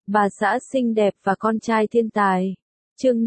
bà xã xinh đẹp và con trai thiên tài. Chương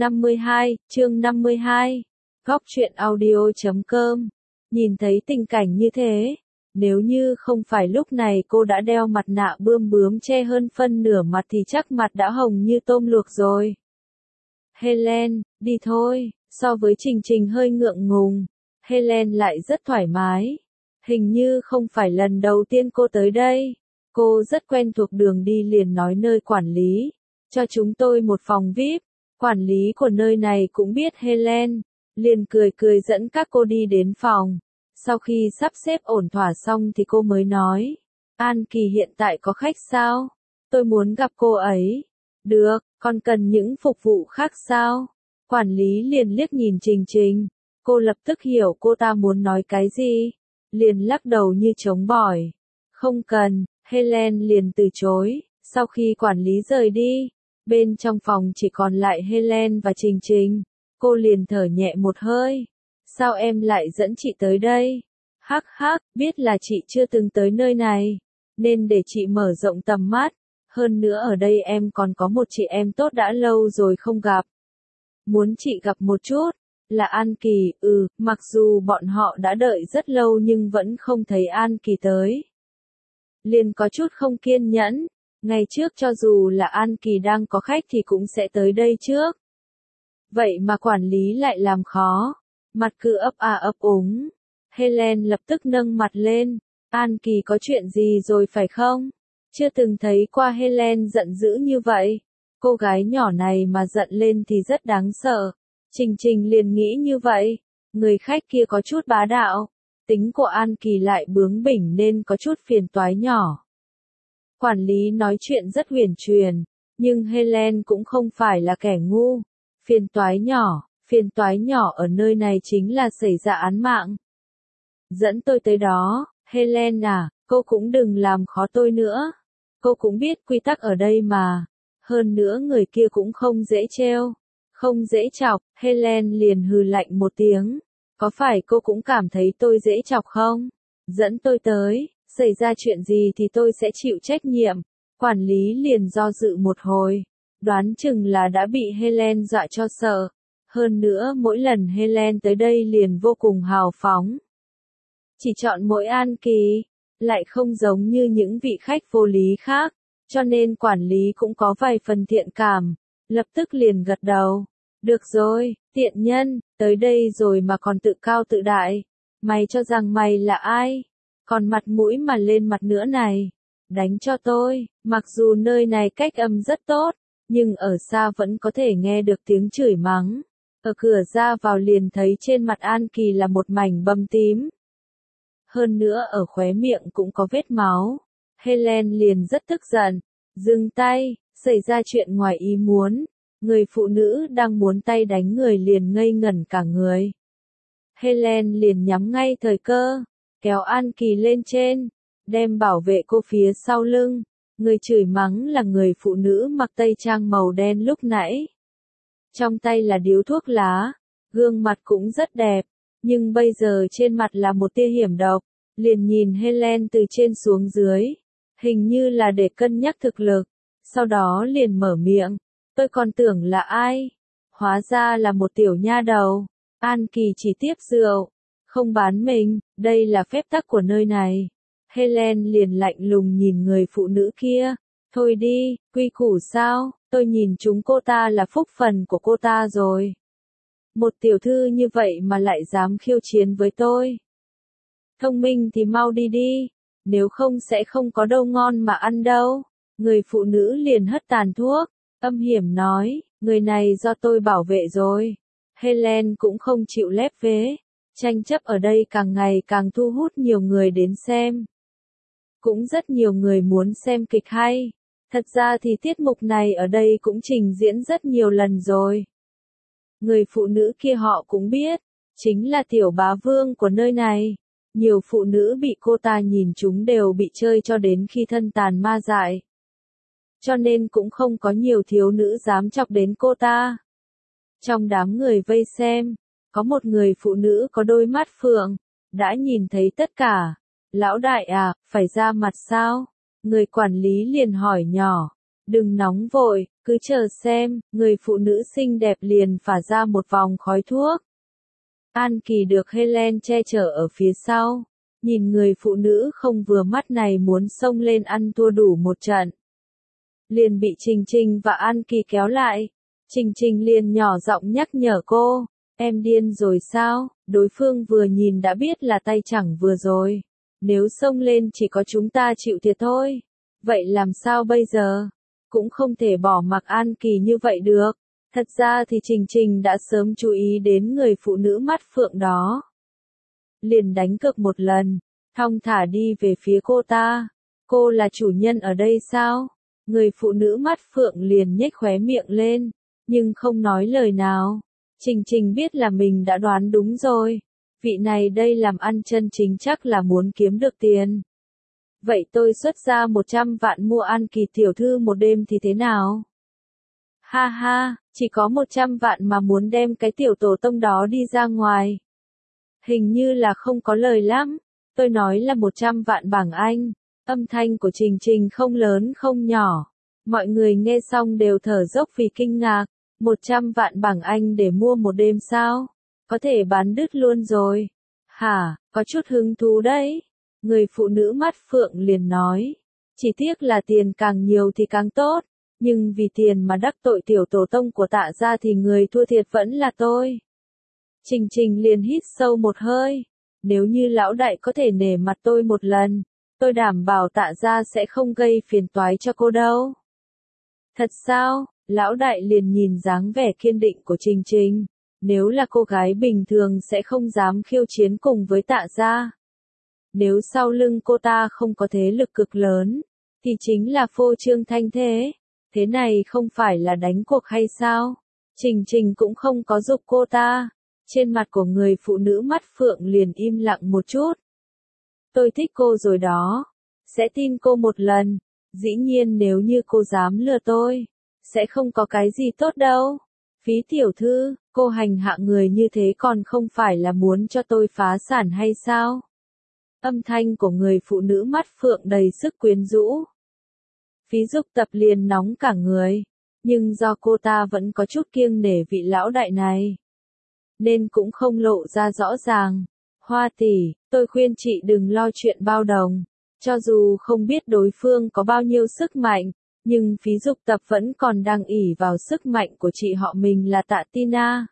52. Góc truyện audio.com. Nhìn thấy tình cảnh như thế, nếu như không phải lúc này cô đã đeo mặt nạ bươm bướm che hơn phân nửa mặt thì chắc mặt đã hồng như tôm luộc rồi. Helen, đi thôi. So với Trình Trình hơi ngượng ngùng, Helen lại rất thoải mái. Hình như không phải lần đầu tiên cô tới đây. Cô rất quen thuộc đường đi liền nói nơi quản lý. Cho chúng tôi một phòng VIP. Quản lý của nơi này cũng biết Helen. Liền cười cười dẫn các cô đi đến phòng. Sau khi sắp xếp ổn thỏa xong thì cô mới nói. An Kỳ hiện tại có khách sao? Tôi muốn gặp cô ấy. Được, còn cần những phục vụ khác sao? Quản lý liền liếc nhìn Trình Trình. Cô lập tức hiểu cô ta muốn nói cái gì. Liền lắc đầu như trống bỏi. Không cần, Helen liền từ chối. Sau khi quản lý rời đi, bên trong phòng chỉ còn lại Helen và Trình Trình. Cô liền thở nhẹ một hơi. Sao em lại dẫn chị tới đây? Hắc hắc, biết là chị chưa từng tới nơi này, nên để chị mở rộng tầm mắt. Hơn nữa ở đây em còn có một chị em tốt đã lâu rồi không gặp. Muốn chị gặp một chút, là An Kỳ. Mặc dù bọn họ đã đợi rất lâu nhưng vẫn không thấy An Kỳ tới. Liền có chút không kiên nhẫn, ngày trước cho dù là An Kỳ đang có khách thì cũng sẽ tới đây trước. Vậy mà quản lý lại làm khó, mặt cứ ấp ấp úng. Helen lập tức nâng mặt lên, An Kỳ có chuyện gì rồi phải không? Chưa từng thấy qua Helen giận dữ như vậy. Cô gái nhỏ này mà giận lên thì rất đáng sợ. Trình Trình liền nghĩ như vậy. Người khách kia có chút bá đạo. Tính của An Kỳ lại bướng bỉnh nên có chút phiền toái nhỏ. Quản lý nói chuyện rất huyền truyền, nhưng Helen cũng không phải là kẻ ngu. Phiền toái nhỏ ở nơi này chính là xảy ra án mạng. Dẫn tôi tới đó, Helen à, cô cũng đừng làm khó tôi nữa. Cô cũng biết quy tắc ở đây mà. Hơn nữa người kia cũng không dễ trêu, không dễ chọc. Helen liền hừ lạnh một tiếng. Có phải cô cũng cảm thấy tôi dễ chọc không? Dẫn tôi tới, xảy ra chuyện gì thì tôi sẽ chịu trách nhiệm. Quản lý liền do dự một hồi. Đoán chừng là đã bị Helen dọa cho sợ. Hơn nữa mỗi lần Helen tới đây liền vô cùng hào phóng. Chỉ chọn mỗi An Kỳ, lại không giống như những vị khách vô lý khác, cho nên quản lý cũng có vài phần thiện cảm, lập tức liền gật đầu. Được rồi, tiện nhân, tới đây rồi mà còn tự cao tự đại. Mày cho rằng mày là ai? Còn mặt mũi mà lên mặt nữa này. Đánh cho tôi, mặc dù nơi này cách âm rất tốt, nhưng ở xa vẫn có thể nghe được tiếng chửi mắng. Ở cửa ra vào liền thấy trên mặt An Kỳ là một mảnh bầm tím. Hơn nữa ở khóe miệng cũng có vết máu. Helen liền rất tức giận. Dừng tay, xảy ra chuyện ngoài ý muốn. Người phụ nữ đang muốn tay đánh người liền ngây ngẩn cả người. Helen liền nhắm ngay thời cơ, kéo An Kỳ lên trên, đem bảo vệ cô phía sau lưng. Người chửi mắng là người phụ nữ mặc tây trang màu đen lúc nãy. Trong tay là điếu thuốc lá, gương mặt cũng rất đẹp, nhưng bây giờ trên mặt là một tia hiểm độc. Liền nhìn Helen từ trên xuống dưới, hình như là để cân nhắc thực lực. Sau đó liền mở miệng, tôi còn tưởng là ai? Hóa ra là một tiểu nha đầu. An Kỳ chỉ tiếp rượu, không bán mình, đây là phép tắc của nơi này. Helen liền lạnh lùng nhìn người phụ nữ kia. Thôi đi, quy củ sao? Tôi nhìn chúng cô ta là phúc phần của cô ta rồi. Một tiểu thư như vậy mà lại dám khiêu chiến với tôi. Thông minh thì mau đi đi, nếu không sẽ không có đâu ngon mà ăn đâu. Người phụ nữ liền hất tàn thuốc, âm hiểm nói, người này do tôi bảo vệ rồi. Helen cũng không chịu lép vế, tranh chấp ở đây càng ngày càng thu hút nhiều người đến xem. Cũng rất nhiều người muốn xem kịch hay. Thật ra thì tiết mục này ở đây cũng trình diễn rất nhiều lần rồi. Người phụ nữ kia họ cũng biết, chính là tiểu bá vương của nơi này. Nhiều phụ nữ bị cô ta nhìn chúng đều bị chơi cho đến khi thân tàn ma dại. Cho nên cũng không có nhiều thiếu nữ dám chọc đến cô ta. Trong đám người vây xem, có một người phụ nữ có đôi mắt phượng, đã nhìn thấy tất cả. Lão đại à, phải ra mặt sao? Người quản lý liền hỏi nhỏ. Đừng nóng vội, cứ chờ xem, người phụ nữ xinh đẹp liền phả ra một vòng khói thuốc. An Kỳ được Helen che chở ở phía sau, nhìn người phụ nữ không vừa mắt này muốn xông lên ăn thua đủ một trận. Liền bị Trình Trình và An Kỳ kéo lại. Trình Trình liền nhỏ giọng nhắc nhở cô, em điên rồi sao, đối phương vừa nhìn đã biết là tay chẳng vừa rồi. Nếu xông lên chỉ có chúng ta chịu thiệt thôi. Vậy làm sao bây giờ? Cũng không thể bỏ mặc An Kỳ như vậy được. Thật ra thì Trình Trình đã sớm chú ý đến người phụ nữ mắt phượng đó. Liền đánh cược một lần, thong thả đi về phía cô ta. Cô là chủ nhân ở đây sao? Người phụ nữ mắt phượng liền nhếch khóe miệng lên, nhưng không nói lời nào. Trình Trình biết là mình đã đoán đúng rồi. Vị này đây làm ăn chân chính chắc là muốn kiếm được tiền. Vậy tôi xuất ra 100 vạn mua An Kỳ tiểu thư một đêm thì thế nào? Ha ha, chỉ có 100 vạn mà muốn đem cái tiểu tổ tông đó đi ra ngoài. Hình như là không có lời lắm. Tôi nói là 100 vạn bảng Anh. Âm thanh của Trình Trình không lớn không nhỏ. Mọi người nghe xong đều thở dốc vì kinh ngạc. 100 vạn bảng Anh để mua một đêm sao? Có thể bán đứt luôn rồi. Hả, có chút hứng thú đấy. Người phụ nữ mắt phượng liền nói. Chỉ tiếc là tiền càng nhiều thì càng tốt. Nhưng vì tiền mà đắc tội tiểu tổ tông của Tạ gia thì người thua thiệt vẫn là tôi. Trình Trình liền hít sâu một hơi. Nếu như lão đại có thể nể mặt tôi một lần, tôi đảm bảo Tạ gia sẽ không gây phiền toái cho cô đâu. Thật sao? Lão đại liền nhìn dáng vẻ kiên định của Trình Trình. Nếu là cô gái bình thường sẽ không dám khiêu chiến cùng với Tạ gia. Nếu sau lưng cô ta không có thế lực cực lớn, thì chính là phô trương thanh thế. Thế này không phải là đánh cuộc hay sao? Trình Trình cũng không có giục cô ta. Trên mặt của người phụ nữ mắt phượng liền im lặng một chút. Tôi thích cô rồi đó. Sẽ tin cô một lần. Dĩ nhiên nếu như cô dám lừa tôi, sẽ không có cái gì tốt đâu. Phí tiểu thư, cô hành hạ người như thế còn không phải là muốn cho tôi phá sản hay sao? Âm thanh của người phụ nữ mắt phượng đầy sức quyến rũ. Phí Dục Tập liền nóng cả người, nhưng do cô ta vẫn có chút kiêng nể vị lão đại này, nên cũng không lộ ra rõ ràng. Hoa tỷ, tôi khuyên chị đừng lo chuyện bao đồng, cho dù không biết đối phương có bao nhiêu sức mạnh, nhưng Phí Dục Tập vẫn còn đang ỷ vào sức mạnh của chị họ mình là Tạ Tina.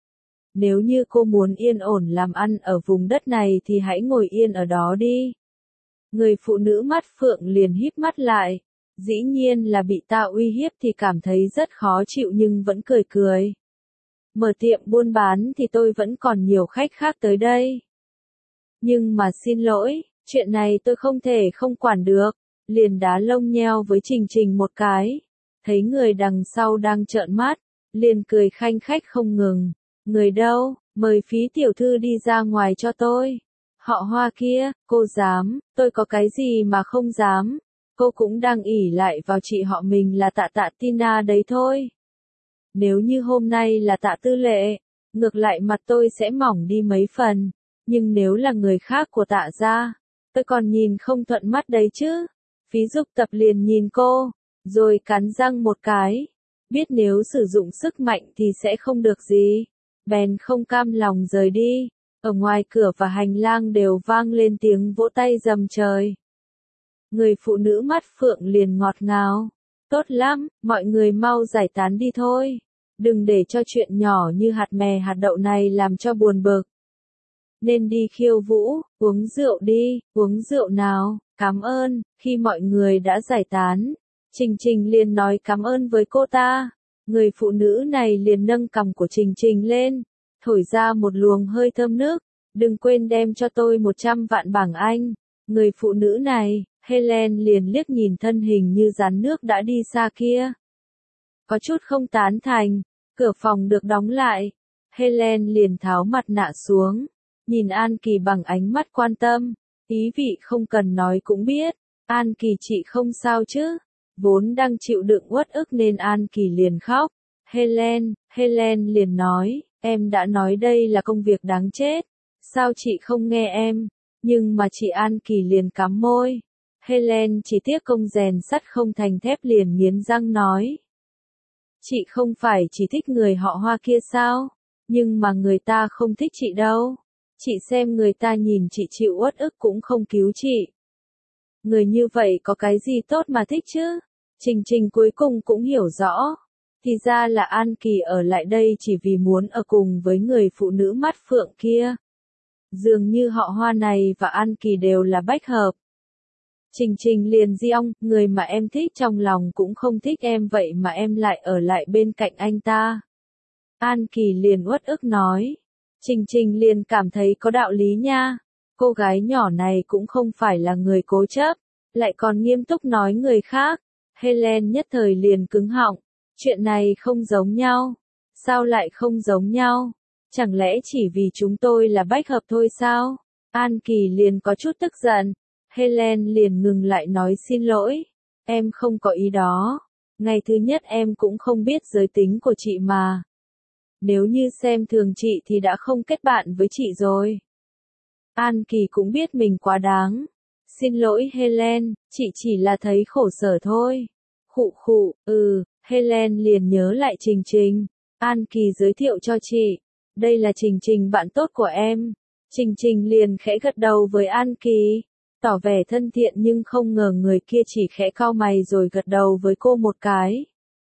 Nếu như cô muốn yên ổn làm ăn ở vùng đất này thì hãy ngồi yên ở đó đi. Người phụ nữ mắt phượng liền híp mắt lại. Dĩ nhiên là bị ta uy hiếp thì cảm thấy rất khó chịu nhưng vẫn cười cười. Mở tiệm buôn bán thì tôi vẫn còn nhiều khách khác tới đây. Nhưng mà xin lỗi, chuyện này tôi không thể không quản được. Liền đá lông nheo với Trình Trình một cái. Thấy người đằng sau đang trợn mắt, liền cười khanh khách không ngừng. Người đâu, mời Phí tiểu thư đi ra ngoài cho tôi. Họ Hoa kia, cô dám, tôi có cái gì mà không dám. Cô cũng đang ỷ lại vào chị họ mình là Tạ Tina đấy thôi. Nếu như hôm nay là Tạ Tư Lệ, ngược lại mặt tôi sẽ mỏng đi mấy phần. Nhưng nếu là người khác của Tạ gia, tôi còn nhìn không thuận mắt đấy chứ. Phí Dục Tập liền nhìn cô, rồi cắn răng một cái. Biết nếu sử dụng sức mạnh thì sẽ không được gì. Bèn không cam lòng rời đi. Ở ngoài cửa và hành lang đều vang lên tiếng vỗ tay rầm trời. Người phụ nữ mắt phượng liền ngọt ngào. Tốt lắm, mọi người mau giải tán đi thôi. Đừng để cho chuyện nhỏ như hạt mè hạt đậu này làm cho buồn bực. Nên đi khiêu vũ, uống rượu đi, uống rượu nào, cảm ơn. Khi mọi người đã giải tán, Trình Trình liền nói cảm ơn với cô ta. Người phụ nữ này liền nâng cằm của Trình Trình lên, thổi ra một luồng hơi thơm nước. Đừng quên đem cho tôi 100 vạn bảng Anh. Người phụ nữ này, Helen liền liếc nhìn thân hình như rắn nước đã đi xa kia. Có chút không tán thành, cửa phòng được đóng lại. Helen liền tháo mặt nạ xuống, nhìn An Kỳ bằng ánh mắt quan tâm. Ý vị không cần nói cũng biết, An Kỳ chị không sao chứ. Vốn đang chịu đựng uất ức nên An Kỳ liền khóc. Helen liền nói, em đã nói đây là công việc đáng chết. Sao chị không nghe em? Nhưng mà chị An Kỳ liền cắm môi. Helen chỉ tiếc công rèn sắt không thành thép liền nghiến răng nói. Chị không phải chỉ thích người họ Hoa kia sao? Nhưng mà người ta không thích chị đâu. Chị xem người ta nhìn chị chịu uất ức cũng không cứu chị. Người như vậy có cái gì tốt mà thích chứ? Trình Trình cuối cùng cũng hiểu rõ. Thì ra là An Kỳ ở lại đây chỉ vì muốn ở cùng với người phụ nữ mắt phượng kia. Dường như họ Hoa này và An Kỳ đều là bách hợp. Trình Trình liền giễng, người mà em thích trong lòng cũng không thích em vậy mà em lại ở lại bên cạnh anh ta. An Kỳ liền uất ức nói. Trình Trình liền cảm thấy có đạo lý nha. Cô gái nhỏ này cũng không phải là người cố chấp, lại còn nghiêm túc nói người khác. Helen nhất thời liền cứng họng. Chuyện này không giống nhau. Sao lại không giống nhau? Chẳng lẽ chỉ vì chúng tôi là bách hợp thôi sao? An Kỳ liền có chút tức giận. Helen liền ngừng lại nói xin lỗi. Em không có ý đó. Ngày thứ nhất em cũng không biết giới tính của chị mà. Nếu như xem thường chị thì đã không kết bạn với chị rồi. An Kỳ cũng biết mình quá đáng. Xin lỗi Helen, chị chỉ là thấy khổ sở thôi. Khụ khụ, Helen liền nhớ lại Trình Trình. An Kỳ giới thiệu cho chị. Đây là Trình Trình bạn tốt của em. Trình Trình liền khẽ gật đầu với An Kỳ. Tỏ vẻ thân thiện nhưng không ngờ người kia chỉ khẽ cau mày rồi gật đầu với cô một cái.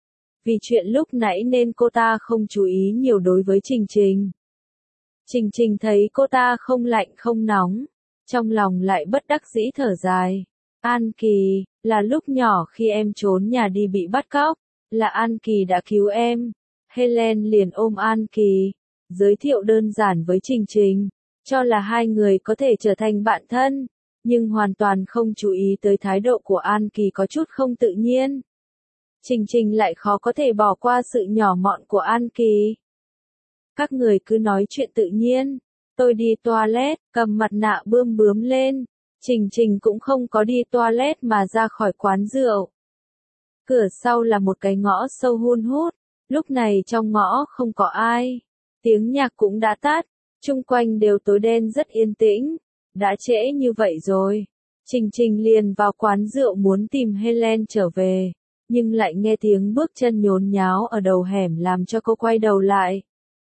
Vì chuyện lúc nãy nên cô ta không chú ý nhiều đối với Trình Trình. Trình Trình thấy cô ta không lạnh không nóng. Trong lòng lại bất đắc dĩ thở dài. An Kỳ, là lúc nhỏ khi em trốn nhà đi bị bắt cóc. Là An Kỳ đã cứu em. Helen liền ôm An Kỳ. Giới thiệu đơn giản với Trình Trình. Cho là hai người có thể trở thành bạn thân. Nhưng hoàn toàn không chú ý tới thái độ của An Kỳ có chút không tự nhiên. Trình Trình lại khó có thể bỏ qua sự nhỏ mọn của An Kỳ. Các người cứ nói chuyện tự nhiên. Tôi đi toilet, cầm mặt nạ bươm bướm lên. Trình Trình cũng không có đi toilet mà ra khỏi quán rượu. Cửa sau là một cái ngõ sâu hun hút. Lúc này trong ngõ không có ai. Tiếng nhạc cũng đã tắt. Chung quanh đều tối đen rất yên tĩnh. Đã trễ như vậy rồi. Trình Trình liền vào quán rượu muốn tìm Helen trở về. Nhưng lại nghe tiếng bước chân nhốn nháo ở đầu hẻm làm cho cô quay đầu lại.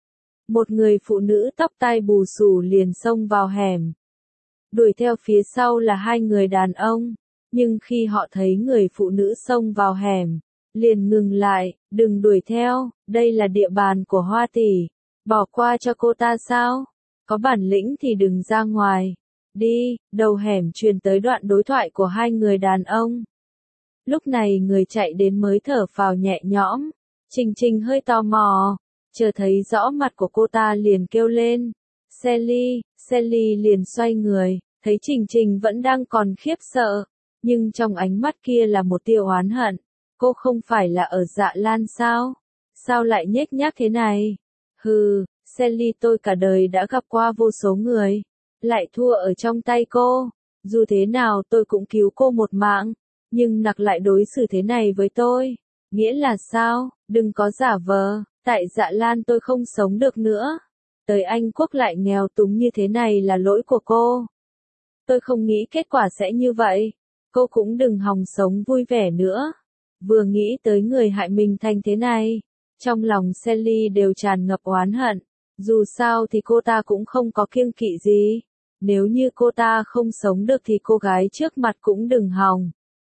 Một người phụ nữ tóc tai bù xù liền xông vào hẻm. Đuổi theo phía sau là hai người đàn ông. Nhưng khi họ thấy người phụ nữ xông vào hẻm, liền ngừng lại, đừng đuổi theo, đây là địa bàn của Hoa tỷ. Bỏ qua cho cô ta sao? Có bản lĩnh thì đừng ra ngoài. Đi, đầu hẻm truyền tới đoạn đối thoại của hai người đàn ông. Lúc này người chạy đến mới thở phào nhẹ nhõm. Trình Trình hơi tò mò. Chờ thấy rõ mặt của cô ta liền kêu lên. Sally, Sally liền xoay người. Thấy Trình Trình vẫn đang còn khiếp sợ. Nhưng trong ánh mắt kia là một tia oán hận. Cô không phải là ở Dạ Lan sao? Sao lại nhếch nhác thế này? Hừ, Sally tôi cả đời đã gặp qua vô số người. Lại thua ở trong tay cô. Dù thế nào tôi cũng cứu cô một mạng. Nhưng nặc lại đối xử thế này với tôi. Nghĩa là sao? Đừng có giả vờ. Tại Dạ Lan tôi không sống được nữa. Tới Anh Quốc lại nghèo túng như thế này là lỗi của cô. Tôi không nghĩ kết quả sẽ như vậy. Cô cũng đừng hòng sống vui vẻ nữa. Vừa nghĩ tới người hại mình thành thế này. Trong lòng Sally đều tràn ngập oán hận. Dù sao thì cô ta cũng không có kiêng kỵ gì. Nếu như cô ta không sống được thì cô gái trước mặt cũng đừng hòng.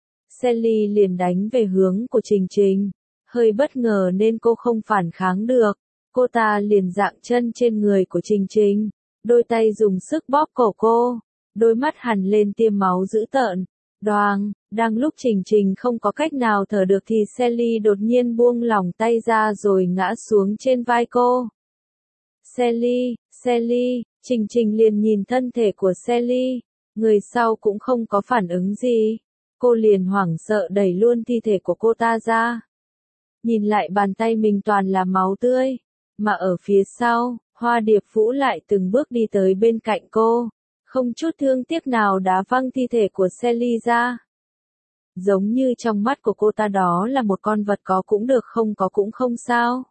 Sally liền đánh về hướng của Trình Trình. Hơi bất ngờ nên cô không phản kháng được. Cô ta liền dạng chân trên người của Trình Trình. Đôi tay dùng sức bóp cổ cô. Đôi mắt hằn lên tia máu dữ tợn. Đoàng, đang lúc Trình Trình không có cách nào thở được thì Sally đột nhiên buông lỏng tay ra rồi ngã xuống trên vai cô. Sally, Sally, Trình Trình liền nhìn thân thể của Sally. Người sau cũng không có phản ứng gì. Cô liền hoảng sợ đẩy luôn thi thể của cô ta ra. Nhìn lại bàn tay mình toàn là máu tươi. Mà ở phía sau, Hoa Điệp Vũ lại từng bước đi tới bên cạnh cô. Không chút thương tiếc nào đá văng thi thể của Sally ra. Giống như trong mắt của cô ta đó là một con vật có cũng được không có cũng không sao.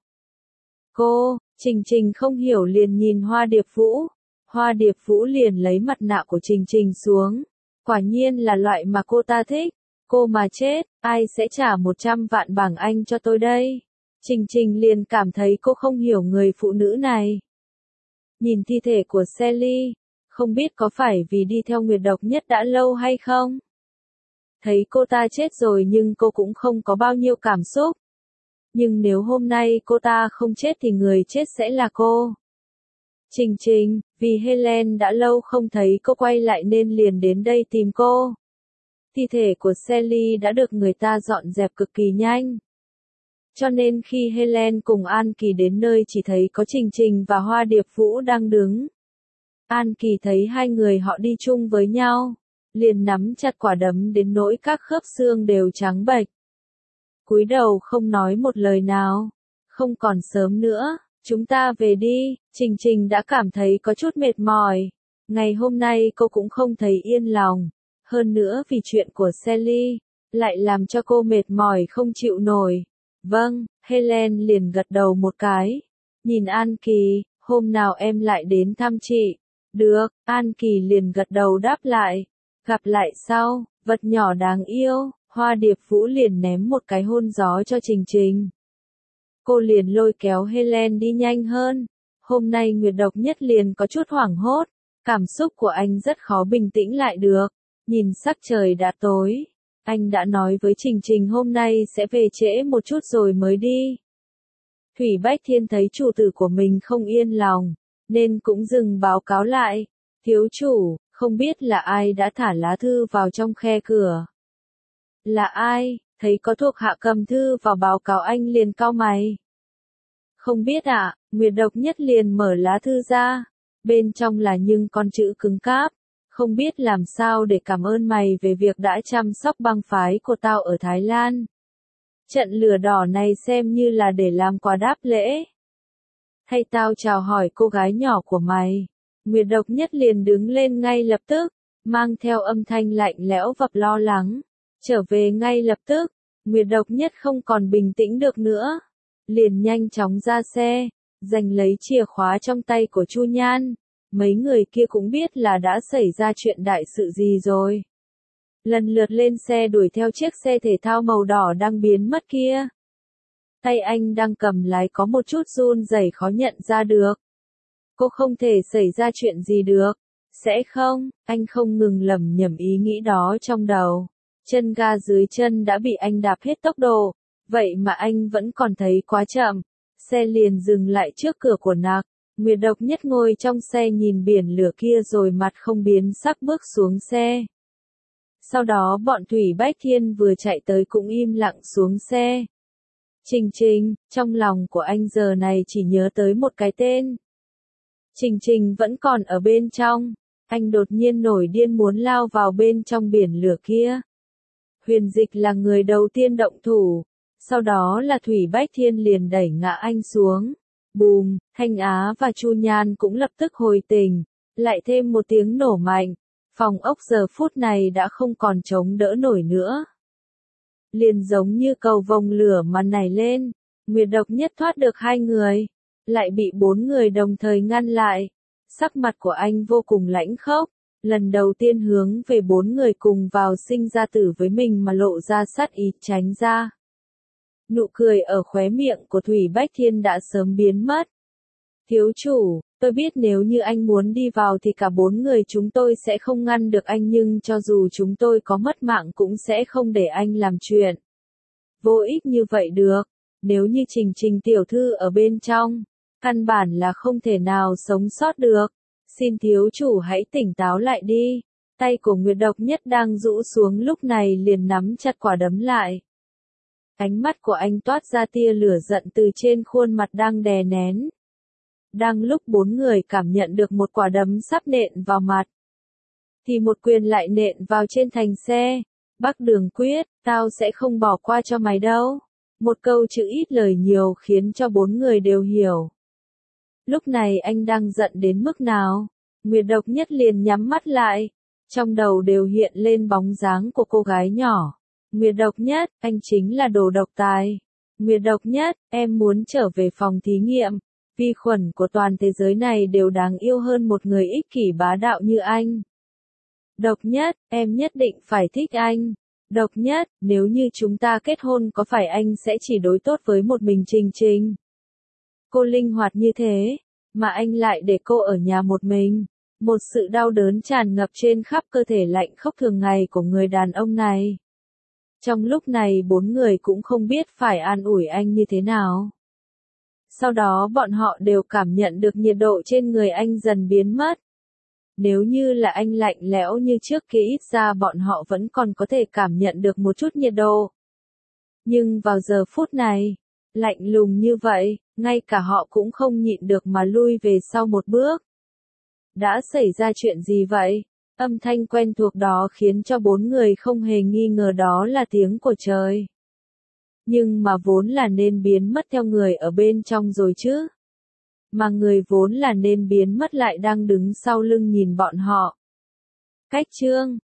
Cô, Trình Trình không hiểu liền nhìn Hoa Điệp Vũ. Hoa Điệp Vũ liền lấy mặt nạ của Trình Trình xuống. Quả nhiên là loại mà cô ta thích. Cô mà chết, ai sẽ trả 100 vạn bảng Anh cho tôi đây? Trình Trình liền cảm thấy cô không hiểu người phụ nữ này. Nhìn thi thể của Sally, không biết có phải vì đi theo Nguyệt Độc Nhất đã lâu hay không? Thấy cô ta chết rồi nhưng cô cũng không có bao nhiêu cảm xúc. Nhưng nếu hôm nay cô ta không chết thì người chết sẽ là cô. Trình Trình, vì Helen đã lâu không thấy cô quay lại nên liền đến đây tìm cô. Thi thể của Sally đã được người ta dọn dẹp cực kỳ nhanh. Cho nên khi Helen cùng An Kỳ đến nơi chỉ thấy có Trình Trình và Hoa Điệp Vũ đang đứng. An Kỳ thấy hai người họ đi chung với nhau, liền nắm chặt quả đấm đến nỗi các khớp xương đều trắng bệch. Cúi đầu không nói một lời nào. Không còn sớm nữa, chúng ta về đi. Trình Trình đã cảm thấy có chút mệt mỏi. Ngày hôm nay cô cũng không thấy yên lòng. Hơn nữa vì chuyện của Sally, lại làm cho cô mệt mỏi không chịu nổi. Vâng, Helen liền gật đầu một cái. Nhìn An Kỳ, hôm nào em lại đến thăm chị. Được, An Kỳ liền gật đầu đáp lại. Gặp lại sau, vật nhỏ đáng yêu. Hoa Điệp Vũ liền ném một cái hôn gió cho Trình Trình. Cô liền lôi kéo Helen đi nhanh hơn. Hôm nay Nguyệt Độc Nhất liền có chút hoảng hốt. Cảm xúc của anh rất khó bình tĩnh lại được. Nhìn sắc trời đã tối. Anh đã nói với Trình Trình hôm nay sẽ về trễ một chút rồi mới đi. Thủy Bách Thiên thấy chủ tử của mình không yên lòng, nên cũng dừng báo cáo lại. Thiếu chủ, không biết là ai đã thả lá thư vào trong khe cửa. Là ai? Thấy có thuộc hạ cầm thư vào báo cáo anh liền cau mày. Không biết ạ, Nguyệt Độc Nhất liền mở lá thư ra. Bên trong là những con chữ cứng cáp. Không biết làm sao để cảm ơn mày về việc đã chăm sóc bang phái của tao ở Thái Lan. Trận lửa đỏ này xem như là để làm quà đáp lễ. Hay tao chào hỏi cô gái nhỏ của mày. Nguyệt Độc Nhất liền đứng lên ngay lập tức, mang theo âm thanh lạnh lẽo và lo lắng. Trở về ngay lập tức, Nguyệt Độc Nhất không còn bình tĩnh được nữa. Liền nhanh chóng ra xe, giành lấy chìa khóa trong tay của Chu Nhan. Mấy người kia cũng biết là đã xảy ra chuyện đại sự gì rồi. Lần lượt lên xe đuổi theo chiếc xe thể thao màu đỏ đang biến mất kia. Tay anh đang cầm lái có một chút run rẩy khó nhận ra được. Cô không thể xảy ra chuyện gì được. Sẽ không, anh không ngừng lẩm nhẩm ý nghĩ đó trong đầu. Chân ga dưới chân đã bị anh đạp hết tốc độ. Vậy mà anh vẫn còn thấy quá chậm. Xe liền dừng lại trước cửa của Nặc. Nguyệt Độc Nhất ngồi trong xe nhìn biển lửa kia rồi mặt không biến sắc bước xuống xe. Sau đó bọn Thủy Bách Thiên vừa chạy tới cũng im lặng xuống xe. Trình Trình, trong lòng của anh giờ này chỉ nhớ tới một cái tên. Trình Trình vẫn còn ở bên trong. Anh đột nhiên nổi điên muốn lao vào bên trong biển lửa kia. Huyền Dịch là người đầu tiên động thủ. Sau đó là Thủy Bách Thiên liền đẩy ngã anh xuống. Bùm, Thanh Á và Chu Nhan cũng lập tức hồi tỉnh. Lại thêm một tiếng nổ mạnh. Phòng ốc giờ phút này đã không còn chống đỡ nổi nữa. Liền giống như cầu vồng lửa mà nảy lên. Nguyệt Độc Nhất thoát được hai người. Lại bị bốn người đồng thời ngăn lại. Sắc mặt của anh vô cùng lãnh khốc. Lần đầu tiên hướng về bốn người cùng vào sinh ra tử với mình mà lộ ra sát ý tránh ra. Nụ cười ở khóe miệng của Thủy Bách Thiên đã sớm biến mất. Thiếu chủ, tôi biết nếu như anh muốn đi vào thì cả bốn người chúng tôi sẽ không ngăn được anh nhưng cho dù chúng tôi có mất mạng cũng sẽ không để anh làm chuyện vô ích như vậy được. Nếu như Trình Trình tiểu thư ở bên trong, căn bản là không thể nào sống sót được. Xin thiếu chủ hãy tỉnh táo lại đi. Tay của Nguyệt Độc Nhất đang rũ xuống lúc này liền nắm chặt quả đấm lại. Ánh mắt của anh toát ra tia lửa giận từ trên khuôn mặt đang đè nén. Đang lúc bốn người cảm nhận được một quả đấm sắp nện vào mặt, thì một quyền lại nện vào trên thành xe. Bắc Đường Quyết, tao sẽ không bỏ qua cho mày đâu. Một câu chữ ít lời nhiều khiến cho bốn người đều hiểu. Lúc này anh đang giận đến mức nào? Nguyệt Độc Nhất liền nhắm mắt lại. Trong đầu đều hiện lên bóng dáng của cô gái nhỏ. Nguyệt Độc Nhất, anh chính là đồ độc tài. Nguyệt Độc Nhất, em muốn trở về phòng thí nghiệm. Vi khuẩn của toàn thế giới này đều đáng yêu hơn một người ích kỷ bá đạo như anh. Độc nhất, em nhất định phải thích anh. Độc nhất, nếu như chúng ta kết hôn có phải anh sẽ chỉ đối tốt với một mình Trình Trình? Cô linh hoạt như thế, mà anh lại để cô ở nhà một mình. Một sự đau đớn tràn ngập trên khắp cơ thể lạnh khốc thường ngày của người đàn ông này. Trong lúc này bốn người cũng không biết phải an ủi anh như thế nào. Sau đó bọn họ đều cảm nhận được nhiệt độ trên người anh dần biến mất. Nếu như là anh lạnh lẽo như trước kia ít ra bọn họ vẫn còn có thể cảm nhận được một chút nhiệt độ. Nhưng vào giờ phút này, lạnh lùng như vậy, ngay cả họ cũng không nhịn được mà lui về sau một bước. Đã xảy ra chuyện gì vậy? Âm thanh quen thuộc đó khiến cho bốn người không hề nghi ngờ đó là tiếng của trời. Nhưng mà vốn là nên biến mất theo người ở bên trong rồi chứ. Mà người vốn là nên biến mất lại đang đứng sau lưng nhìn bọn họ. Cách chương